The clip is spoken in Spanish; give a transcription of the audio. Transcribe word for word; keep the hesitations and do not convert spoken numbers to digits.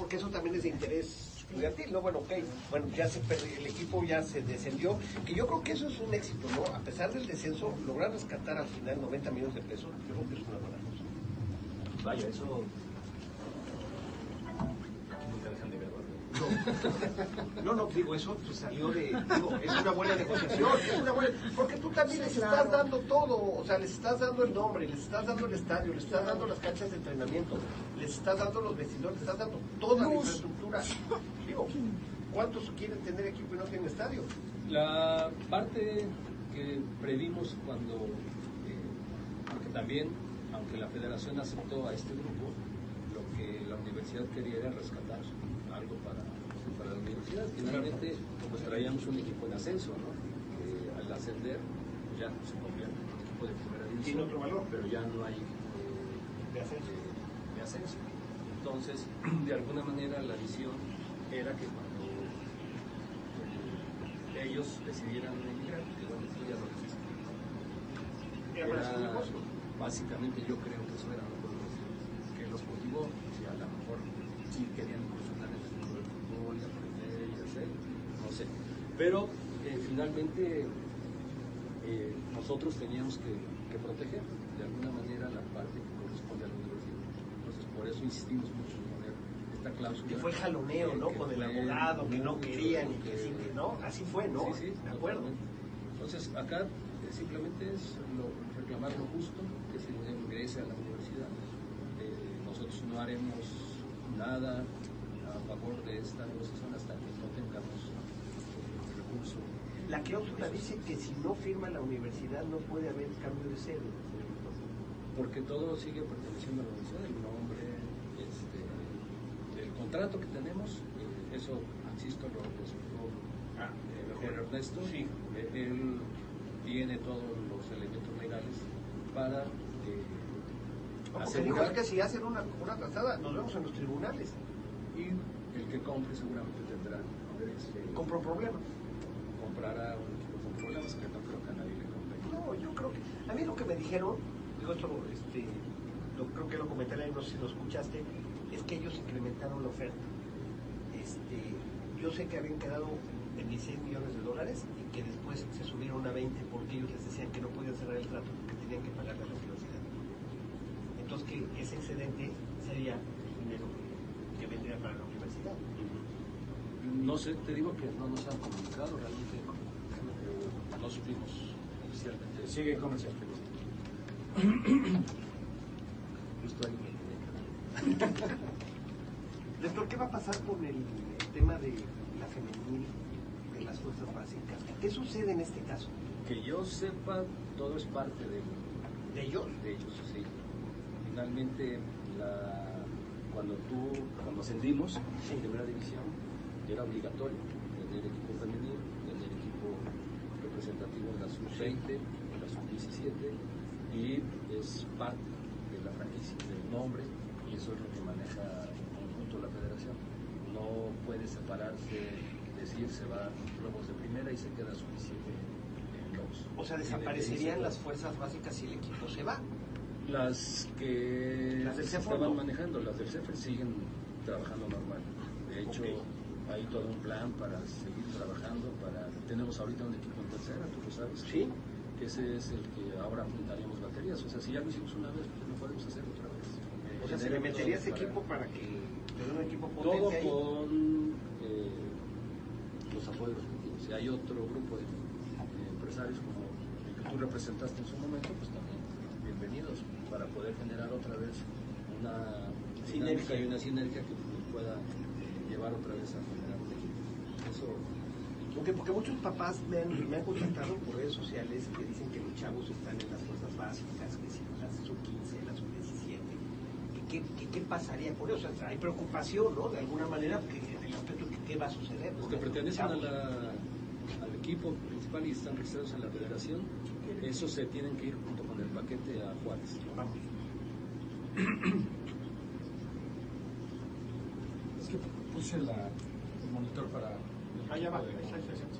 porque eso también es de interés estudiantil, ¿no? Bueno, ok, bueno, ya se perdió, el equipo ya se descendió, que yo creo que eso es un éxito, ¿no? A pesar del descenso, lograr rescatar al final noventa millones de pesos, yo creo que es una buena cosa. Vaya, eso... nunca dejan de ver, ¿verdad? No, no, digo, eso pues, salió de, digo, es una buena negociación, es una buena, porque tú también les estás dando todo, o sea, les estás dando el nombre, les estás dando el estadio, les estás dando las canchas de entrenamiento, les estás dando los vestidores, les estás dando toda la infraestructura. Digo, ¿cuántos quieren tener equipo y no tienen estadio? La parte que previmos cuando, eh, porque también, aunque la federación aceptó a este grupo, lo que la universidad quería era rescatar algo para, para la universidad. Finalmente, pues traíamos un equipo en ascenso, ¿no? Que al ascender ya se convierte en un equipo de primera división. Tiene otro valor. Pero ya no hay equipo de, de, ascenso. de, de ascenso. Entonces, de alguna manera la visión era que cuando eh, ellos decidieran emigrar, que bueno, eso ya lo hiciste. Era, básicamente yo creo que eso era lo que los motivó, si a lo mejor sí querían incursionar en el mundo del fútbol y aprender y hacer, no sé. Pero eh, finalmente eh, nosotros teníamos que, que proteger de alguna manera la parte que corresponde a la universidad. Entonces por eso insistimos mucho en poner esta cláusula. Que fue el jaloneo, ¿no? Con el abogado, que no querían y que sí, que no, así fue, ¿no? Sí, sí, de acuerdo. Entonces acá eh, simplemente es lo, reclamar lo justo, que se ingrese a la universidad. Eh, nosotros no haremos nada a favor de esta negociación hasta que no tengamos el recurso. La cláusula dice que si no firma la universidad no puede haber cambio de sede. Porque todo sigue perteneciendo a la universidad, el nombre, este, el contrato que tenemos, eh, eso, insisto, lo explicó ah, eh, Ernesto, sí. eh, él tiene todos los elementos legales para eh, asegurar que si hacen una, una trazada nos vemos en los tribunales. Y el que compre seguramente tendrá este, compró problemas. Comprará un equipo con problemas que no creo que a nadie le compre. No, yo creo que a mí lo que me dijeron, digo esto, este, lo, creo que lo comenté ahí, no sé si lo escuchaste, es que ellos incrementaron la oferta. Este, yo sé que habían quedado en dieciséis millones de dólares y que después se subieron a veinte porque ellos les decían que no podían cerrar el trato porque tenían que pagarle a la universidad. Entonces que ese excedente sería dinero que vendría para la universidad. No sé, te digo que no nos han comunicado, realmente eh, no supimos oficialmente. Sigue comercial. Justo ahí. Doctor, ¿qué va a pasar con el, el tema de la femenil, de las fuerzas básicas? ¿Qué sucede en este caso? Que yo sepa, todo es parte de, ¿De ellos? De ellos, sí. Finalmente, la, cuando tú, cuando ascendimos en primera división, era obligatorio tener equipo femenil, tener equipo representativo en la sub veinte, en la sub diecisiete, y es parte de la franquicia, del nombre, y eso es lo que maneja en conjunto la federación. No puede separarse, decir se va Lobos de primera y se queda sub diecisiete en Lobos. O sea, desaparecerían las fuerzas básicas si el equipo se va. Las que las del se estaban manejando, las del CEFER siguen trabajando normal. De hecho, okay, hay todo un plan para seguir trabajando. Para tenemos ahorita un equipo en tercera, tú lo sabes. Sí. Que ese es el que ahora apuntaríamos baterías. O sea, si ya lo hicimos una vez, pues lo podemos hacer otra vez. O sea, se le metería ese para, equipo para que tenga un equipo potente todo ahí. Con eh, los apoyos respectivos. Si hay otro grupo de, de empresarios como el que tú representaste en su momento, pues también bienvenidos para poder generar otra vez una sinergia y una sinergia que pueda llevar otra vez a generar un equipo. Eso. Porque, porque muchos papás me han, me han contactado por redes sociales que dicen que los chavos están en las fuerzas básicas, que si las sub quince, las sub diecisiete, que qué pasaría por eso. O sea, hay preocupación, ¿no? De alguna manera, que el aspecto que qué va a suceder. Los que pertenecen a la, al equipo principal y están registrados en la federación, esos se tienen que ir junto con el paquete a Juárez. Vamos. Es que puse la, el monitor para... Allá va, ahí está, ahí está.